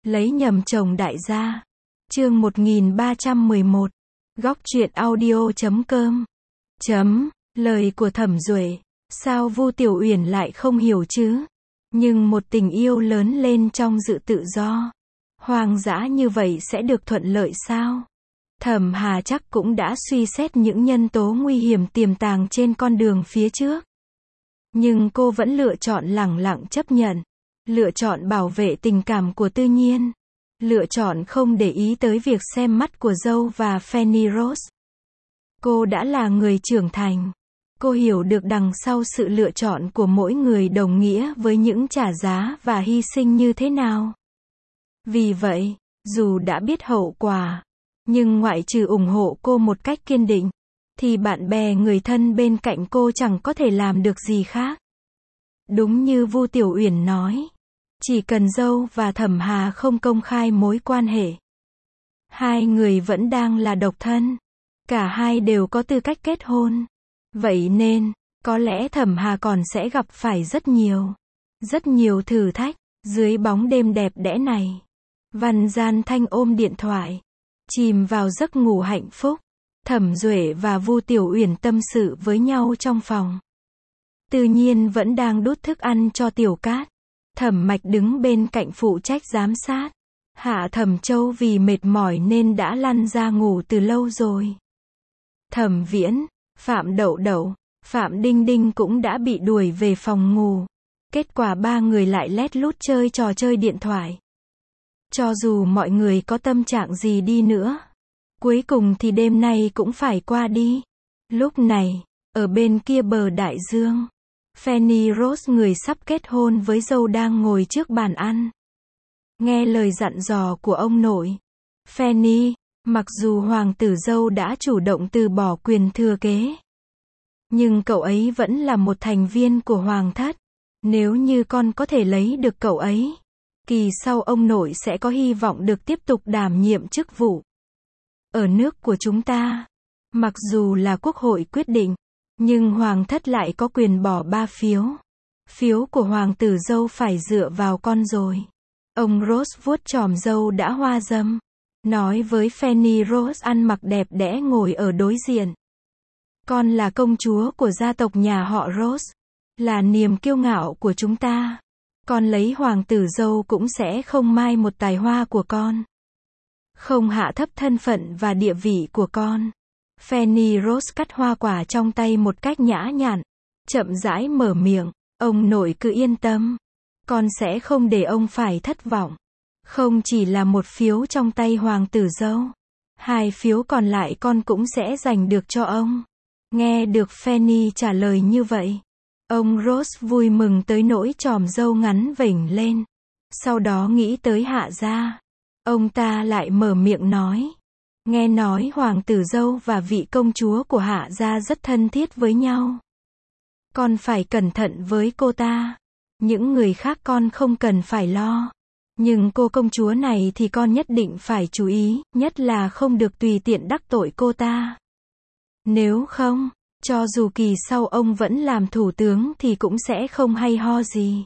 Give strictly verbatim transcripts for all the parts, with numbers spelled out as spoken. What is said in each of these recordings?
Lấy nhầm chồng đại gia. Chương một nghìn ba trăm mười một. Góc truyện audio chấm com. Chấm. Lời của Thẩm Duệ. Sao Vu Tiểu Uyển lại không hiểu chứ? Nhưng một tình yêu lớn lên trong sự tự do, hoang dã như vậy sẽ được thuận lợi sao? Thẩm Hà chắc cũng đã suy xét những nhân tố nguy hiểm tiềm tàng trên con đường phía trước. Nhưng cô vẫn lựa chọn lẳng lặng chấp nhận. Lựa chọn bảo vệ tình cảm của Tư Nhiên. Lựa chọn không để ý tới việc xem mắt của Joe và Fanny Rose. Cô đã là người trưởng thành. Cô hiểu được đằng sau sự lựa chọn của mỗi người đồng nghĩa với những trả giá và hy sinh như thế nào. Vì vậy, dù đã biết hậu quả, nhưng ngoại trừ ủng hộ cô một cách kiên định, thì bạn bè người thân bên cạnh cô chẳng có thể làm được gì khác. Đúng như Vu Tiểu Uyển nói, chỉ cần Joe và Thẩm Hà không công khai mối quan hệ, hai người vẫn đang là độc thân. Cả hai đều có tư cách kết hôn. Vậy nên, có lẽ Thẩm Hà còn sẽ gặp phải rất nhiều, rất nhiều thử thách. Dưới bóng đêm đẹp đẽ này, Văn Gian Thanh ôm điện thoại, chìm vào giấc ngủ hạnh phúc. Thẩm Duệ và Vu Tiểu Uyển tâm sự với nhau trong phòng. Tư Nhiên vẫn đang đút thức ăn cho Tiểu Cát. Thẩm Mạch đứng bên cạnh phụ trách giám sát. Hạ Thẩm Châu vì mệt mỏi nên đã lăn ra ngủ từ lâu rồi. Thẩm Viễn, Phạm Đậu Đậu, Phạm Đinh Đinh cũng đã bị đuổi về phòng ngủ. Kết quả ba người lại lét lút chơi trò chơi điện thoại. Cho dù mọi người có tâm trạng gì đi nữa, cuối cùng thì đêm nay cũng phải qua đi. Lúc này, ở bên kia bờ đại dương, Fanny Rose người sắp kết hôn với Joe đang ngồi trước bàn ăn. Nghe lời dặn dò của ông nội, Fanny, mặc dù hoàng tử Joe đã chủ động từ bỏ quyền thừa kế, nhưng cậu ấy vẫn là một thành viên của hoàng thất. Nếu như con có thể lấy được cậu ấy, kỳ sau ông nội sẽ có hy vọng được tiếp tục đảm nhiệm chức vụ. Ở nước của chúng ta, mặc dù là quốc hội quyết định, nhưng hoàng thất lại có quyền bỏ ba phiếu. Phiếu của hoàng tử Joe phải dựa vào con rồi. Ông Rose vuốt chòm râu đã hoa râm, nói với Fanny Rose ăn mặc đẹp đẽ ngồi ở đối diện. Con là công chúa của gia tộc nhà họ Rose, là niềm kiêu ngạo của chúng ta. Con lấy hoàng tử Joe cũng sẽ không mai một tài hoa của con, không hạ thấp thân phận và địa vị của con. Fanny Rose cắt hoa quả trong tay một cách nhã nhặn, chậm rãi mở miệng, ông nội cứ yên tâm, con sẽ không để ông phải thất vọng. Không chỉ là một phiếu trong tay hoàng tử Joe, hai phiếu còn lại con cũng sẽ giành được cho ông. Nghe được Fanny trả lời như vậy, ông Rose vui mừng tới nỗi chòm râu ngắn vểnh lên. Sau đó nghĩ tới Hạ gia, ông ta lại mở miệng nói, nghe nói hoàng tử Joe và vị công chúa của Hạ gia rất thân thiết với nhau. Con phải cẩn thận với cô ta. Những người khác con không cần phải lo, nhưng cô công chúa này thì con nhất định phải chú ý, nhất là không được tùy tiện đắc tội cô ta. Nếu không, cho dù kỳ sau ông vẫn làm thủ tướng thì cũng sẽ không hay ho gì.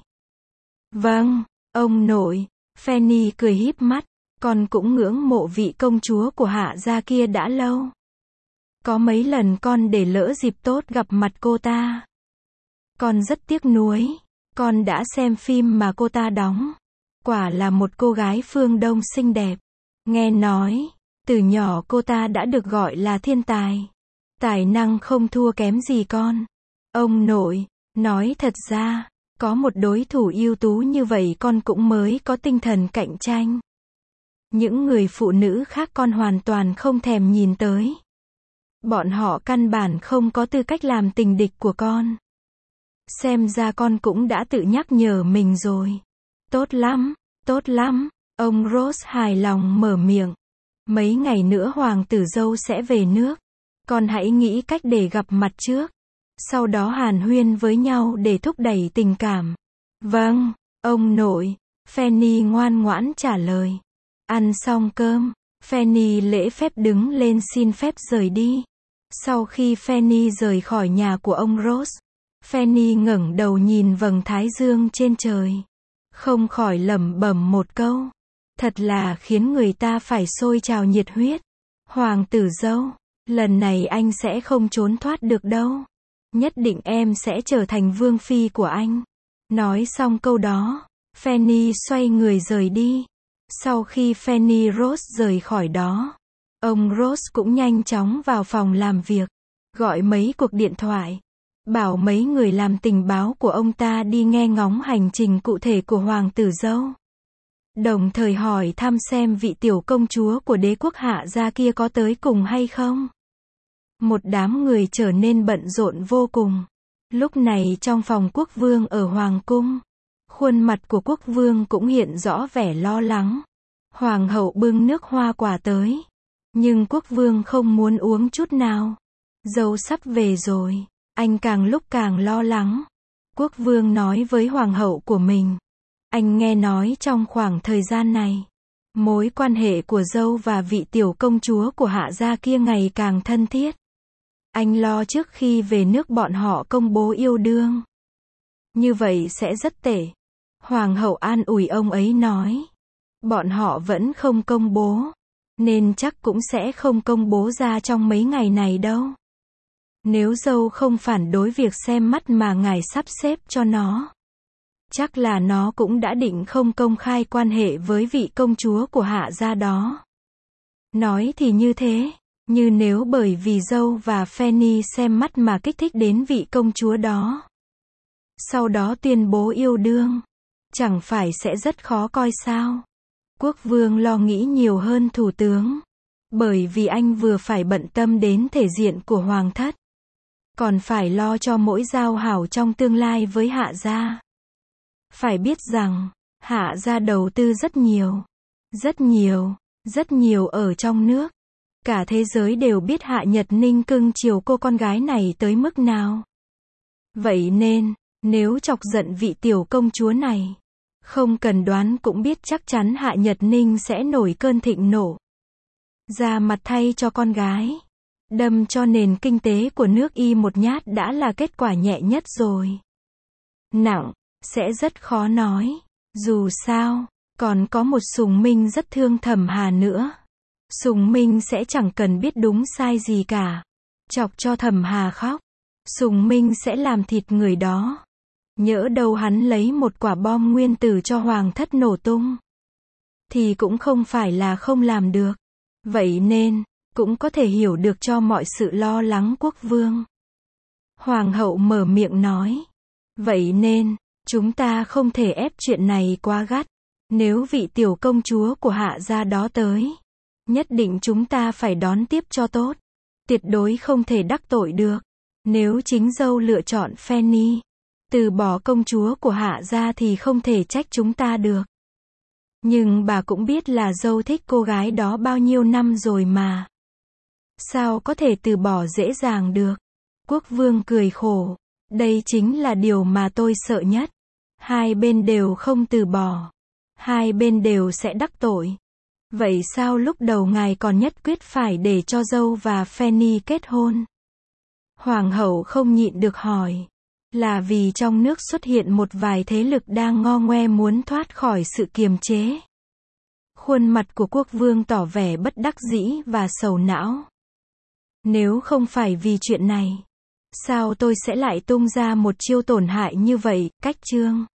Vâng, ông nội. Fanny cười híp mắt, con cũng ngưỡng mộ vị công chúa của Hạ gia kia đã lâu. Có mấy lần con để lỡ dịp tốt gặp mặt cô ta. Con rất tiếc nuối. Con đã xem phim mà cô ta đóng. Quả là một cô gái phương Đông xinh đẹp. Nghe nói, từ nhỏ cô ta đã được gọi là thiên tài. Tài năng không thua kém gì con. Ông nội, nói thật ra, có một đối thủ ưu tú như vậy con cũng mới có tinh thần cạnh tranh. Những người phụ nữ khác con hoàn toàn không thèm nhìn tới. Bọn họ căn bản không có tư cách làm tình địch của con. Xem ra con cũng đã tự nhắc nhở mình rồi. Tốt lắm, tốt lắm. Ông Rose hài lòng mở miệng. Mấy ngày nữa hoàng tử Joe sẽ về nước. Con hãy nghĩ cách để gặp mặt trước. Sau đó hàn huyên với nhau để thúc đẩy tình cảm. Vâng, ông nội. Fanny ngoan ngoãn trả lời. Ăn xong cơm, Fanny lễ phép đứng lên xin phép rời đi. Sau khi Fanny rời khỏi nhà của ông Rose, Fanny ngẩng đầu nhìn vầng thái dương trên trời, không khỏi lẩm bẩm một câu. Thật là khiến người ta phải sôi trào nhiệt huyết. Hoàng tử dâu, lần này anh sẽ không trốn thoát được đâu. Nhất định em sẽ trở thành vương phi của anh. Nói xong câu đó, Fanny xoay người rời đi. Sau khi Fanny Rose rời khỏi đó, ông Rose cũng nhanh chóng vào phòng làm việc, gọi mấy cuộc điện thoại, bảo mấy người làm tình báo của ông ta đi nghe ngóng hành trình cụ thể của hoàng tử dâu. Đồng thời hỏi thăm xem vị tiểu công chúa của đế quốc Hạ gia kia có tới cùng hay không. Một đám người trở nên bận rộn vô cùng. Lúc này trong phòng quốc vương ở hoàng cung, khuôn mặt của quốc vương cũng hiện rõ vẻ lo lắng. Hoàng hậu bưng nước hoa quả tới, nhưng quốc vương không muốn uống chút nào. Dâu sắp về rồi, anh càng lúc càng lo lắng. Quốc vương nói với hoàng hậu của mình, anh nghe nói trong khoảng thời gian này, mối quan hệ của dâu và vị tiểu công chúa của Hạ gia kia ngày càng thân thiết. Anh lo trước khi về nước bọn họ công bố yêu đương. Như vậy sẽ rất tệ. Hoàng hậu an ủi ông ấy nói, bọn họ vẫn không công bố, nên chắc cũng sẽ không công bố ra trong mấy ngày này đâu. Nếu dâu không phản đối việc xem mắt mà ngài sắp xếp cho nó, chắc là nó cũng đã định không công khai quan hệ với vị công chúa của Hạ gia đó. Nói thì như thế, như nếu bởi vì dâu và Fanny xem mắt mà kích thích đến vị công chúa đó, sau đó tuyên bố yêu đương, chẳng phải sẽ rất khó coi sao? Quốc vương lo nghĩ nhiều hơn thủ tướng, bởi vì anh vừa phải bận tâm đến thể diện của hoàng thất, còn phải lo cho mỗi giao hảo trong tương lai với Hạ gia. Phải biết rằng, Hạ gia đầu tư rất nhiều, rất nhiều, rất nhiều ở trong nước. Cả thế giới đều biết Hạ Nhật Ninh cưng chiều cô con gái này tới mức nào. Vậy nên, nếu chọc giận vị tiểu công chúa này, không cần đoán cũng biết chắc chắn Hạ Nhật Ninh sẽ nổi cơn thịnh nộ. Ra mặt thay cho con gái, đâm cho nền kinh tế của nước Y một nhát đã là kết quả nhẹ nhất rồi. Nặng, sẽ rất khó nói. Dù sao, còn có một Sùng Minh rất thương Thẩm Hà nữa. Sùng Minh sẽ chẳng cần biết đúng sai gì cả. Chọc cho Thẩm Hà khóc, Sùng Minh sẽ làm thịt người đó. Nhỡ đâu hắn lấy một quả bom nguyên tử cho hoàng thất nổ tung, thì cũng không phải là không làm được. Vậy nên, cũng có thể hiểu được cho mọi sự lo lắng quốc vương. Hoàng hậu mở miệng nói, vậy nên, chúng ta không thể ép chuyện này quá gắt. Nếu vị tiểu công chúa của Hạ gia đó tới, nhất định chúng ta phải đón tiếp cho tốt. Tuyệt đối không thể đắc tội được. Nếu chính dâu lựa chọn Fanny, từ bỏ công chúa của Hạ gia thì không thể trách chúng ta được. Nhưng bà cũng biết là dâu thích cô gái đó bao nhiêu năm rồi mà. Sao có thể từ bỏ dễ dàng được? Quốc vương cười khổ. Đây chính là điều mà tôi sợ nhất. Hai bên đều không từ bỏ. Hai bên đều sẽ đắc tội. Vậy sao lúc đầu ngài còn nhất quyết phải để cho dâu và Fanny kết hôn? Hoàng hậu không nhịn được hỏi. Là vì trong nước xuất hiện một vài thế lực đang ngo ngoe muốn thoát khỏi sự kiềm chế. Khuôn mặt của quốc vương tỏ vẻ bất đắc dĩ và sầu não. Nếu không phải vì chuyện này, sao tôi sẽ lại tung ra một chiêu tổn hại như vậy? Cách chương